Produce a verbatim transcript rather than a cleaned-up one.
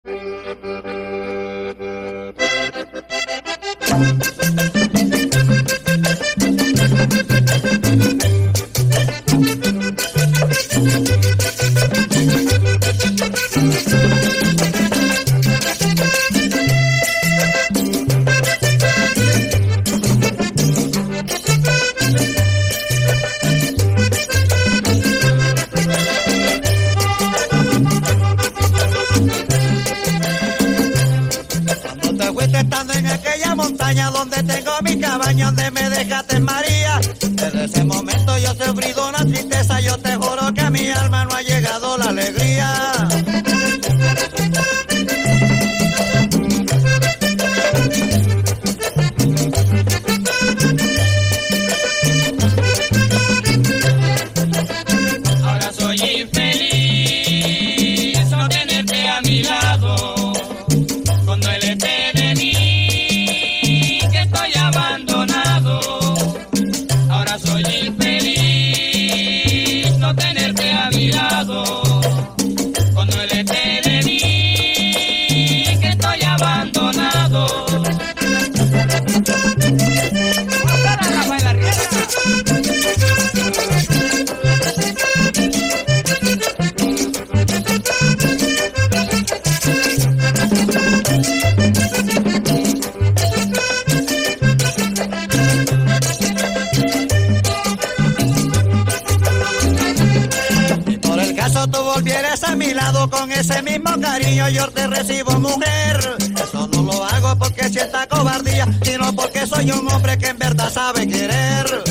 Estando en aquella montaña donde tengo mi cabaña, donde me dejaste, María. Desde ese momento yo he sufrido una tristeza, yo te juro que a mi alma no ha llegado la alegría. Ahora soy infeliz, no tenerte a mi lado. Cuando él esté de mí, que estoy abandonado. Ahora soy infeliz, no tenerte a mi lado. Cuando él esté de mí, que estoy abandonado. ¡Para Rafael Arrieta! Tú volvieras a mi lado con ese mismo cariño, yo te recibo, mujer. Eso no lo hago porque sienta cobardía, sino porque soy un hombre que en verdad sabe querer.